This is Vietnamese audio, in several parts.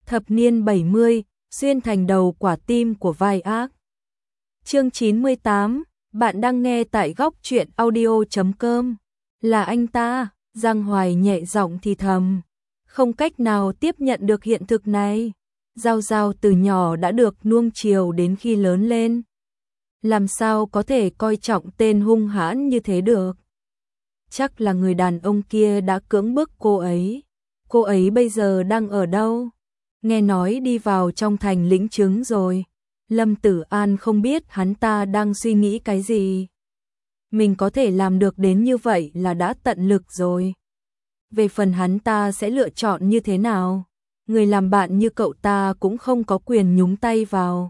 Thập niên 70, xuyên thành đầu quả tim của vai ác. Chương 98, bạn đang nghe tại góc truyện audio.com. Là anh ta, Giang Hoài nhẹ giọng thì thầm, không cách nào tiếp nhận được hiện thực này. Giao Giao từ nhỏ đã được nuông chiều đến khi lớn lên. Làm sao có thể coi trọng tên hung hãn như thế được? Chắc là người đàn ông kia đã cưỡng bức cô ấy. Cô ấy bây giờ đang ở đâu? Nghe nói đi vào trong thành lĩnh chứng rồi. Lâm Tử An không biết hắn ta đang suy nghĩ cái gì. Mình có thể làm được đến như vậy là đã tận lực rồi. Về phần hắn ta sẽ lựa chọn như thế nào? Người làm bạn như cậu ta cũng không có quyền nhúng tay vào.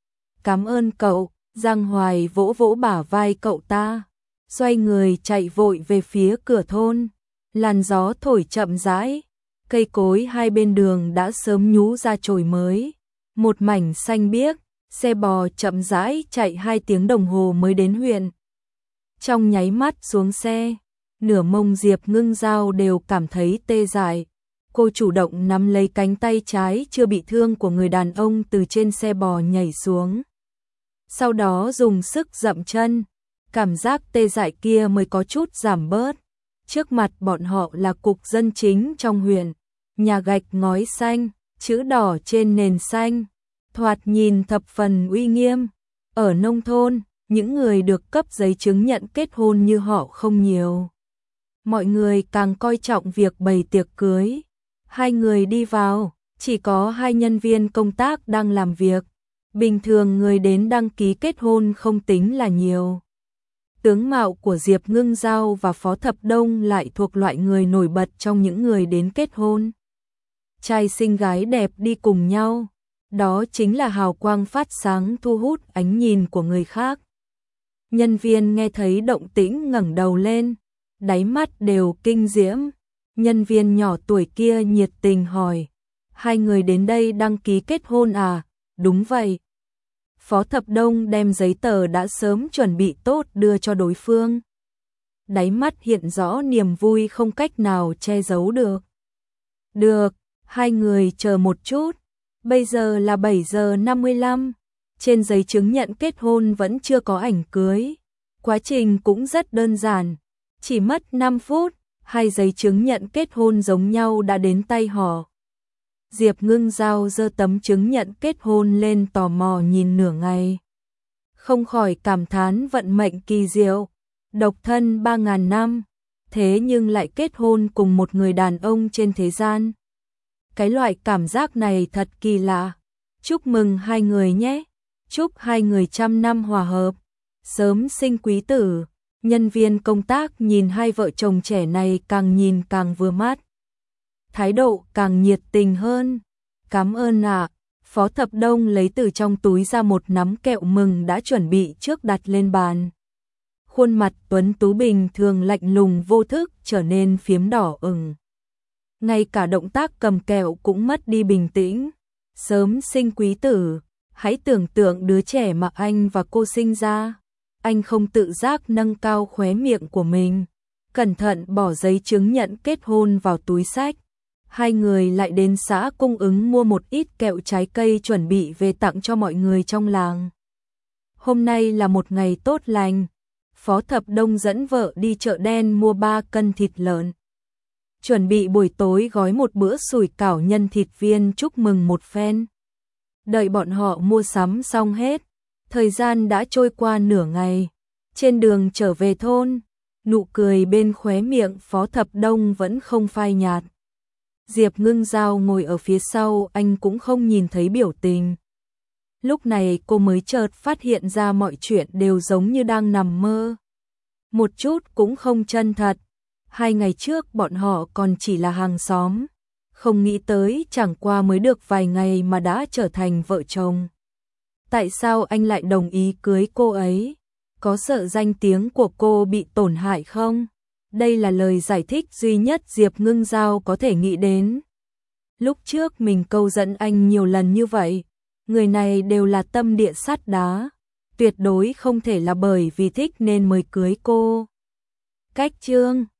Cảm ơn cậu, Giang Hoài vỗ vỗ bả vai cậu ta. Xoay người chạy vội về phía cửa thôn. Làn gió thổi chậm rãi. Cây cối hai bên đường đã sớm nhú ra chồi mới. Một mảnh xanh biếc, xe bò chậm rãi chạy 2 tiếng đồng hồ mới đến huyện. Trong nháy mắt xuống xe, nửa mông Diệp Ngưng Giao đều cảm thấy tê dại. Cô chủ động nắm lấy cánh tay trái chưa bị thương của người đàn ông từ trên xe bò nhảy xuống. Sau đó dùng sức dậm chân, cảm giác tê dại kia mới có chút giảm bớt. Trước mặt bọn họ là cục dân chính trong huyện, nhà gạch ngói xanh, chữ đỏ trên nền xanh, thoạt nhìn thập phần uy nghiêm. Ở nông thôn, những người được cấp giấy chứng nhận kết hôn như họ không nhiều. Mọi người càng coi trọng việc bày tiệc cưới. 2 người đi vào, chỉ có 2 nhân viên công tác đang làm việc. Bình thường người đến đăng ký kết hôn không tính là nhiều. Tướng mạo của Diệp Ngưng Giao và Phó Thập Đông lại thuộc loại người nổi bật trong những người đến kết hôn. Trai xinh gái đẹp đi cùng nhau, đó chính là hào quang phát sáng thu hút ánh nhìn của người khác. Nhân viên nghe thấy động tĩnh ngẩng đầu lên, đáy mắt đều kinh diễm. Nhân viên nhỏ tuổi kia nhiệt tình hỏi, 2 người đến đây đăng ký kết hôn à? Đúng vậy. Phó Thập Đông đem giấy tờ đã sớm chuẩn bị tốt đưa cho đối phương. Đáy mắt hiện rõ niềm vui không cách nào che giấu được. Được, 2 người chờ một chút. Bây giờ là 7 giờ 55. Trên giấy chứng nhận kết hôn vẫn chưa có ảnh cưới. Quá trình cũng rất đơn giản. Chỉ mất 5 phút, 2 giấy chứng nhận kết hôn giống nhau đã đến tay họ. Diệp Ngưng Giao giơ tấm chứng nhận kết hôn lên tò mò nhìn nửa ngày. Không khỏi cảm thán vận mệnh kỳ diệu. Độc thân 3.000 năm, thế nhưng lại kết hôn cùng một người đàn ông trên thế gian. Cái loại cảm giác này thật kỳ lạ. Chúc mừng 2 người nhé. Chúc 2 người trăm năm hòa hợp, sớm sinh quý tử. Nhân viên công tác nhìn 2 vợ chồng trẻ này càng nhìn càng vừa mắt. Thái độ càng nhiệt tình hơn. Cảm ơn ạ. Phó Thập Đông lấy từ trong túi ra một nắm kẹo mừng đã chuẩn bị trước đặt lên bàn. Khuôn mặt tuấn tú bình thường lạnh lùng vô thức trở nên phiếm đỏ ửng. Ngay cả động tác cầm kẹo cũng mất đi bình tĩnh. Sớm sinh quý tử, hãy tưởng tượng đứa trẻ mà anh và cô sinh ra. Anh không tự giác nâng cao khóe miệng của mình, cẩn thận bỏ giấy chứng nhận kết hôn vào túi xách. 2 người lại đến xã cung ứng mua một ít kẹo trái cây chuẩn bị về tặng cho mọi người trong làng. Hôm nay là một ngày tốt lành. Phó Thập Đông dẫn vợ đi chợ đen mua 3 cân thịt lợn. Chuẩn bị buổi tối gói một bữa sủi cảo nhân thịt viên chúc mừng một phen. Đợi bọn họ mua sắm xong hết, thời gian đã trôi qua nửa ngày. Trên đường trở về thôn, nụ cười bên khóe miệng Phó Thập Đông vẫn không phai nhạt. Diệp Ngưng Giao ngồi ở phía sau, anh cũng không nhìn thấy biểu tình. Lúc này cô mới chợt phát hiện ra mọi chuyện đều giống như đang nằm mơ. Một chút cũng không chân thật. 2 ngày trước bọn họ còn chỉ là hàng xóm. Không nghĩ tới chẳng qua mới được vài ngày mà đã trở thành vợ chồng. Tại sao anh lại đồng ý cưới cô ấy? Có sợ danh tiếng của cô bị tổn hại không? Đây là lời giải thích duy nhất Diệp Ngưng Giao có thể nghĩ đến. Lúc trước mình câu dẫn anh nhiều lần như vậy, người này đều là tâm địa sắt đá, tuyệt đối không thể là bởi vì thích nên mới cưới cô. Cách chương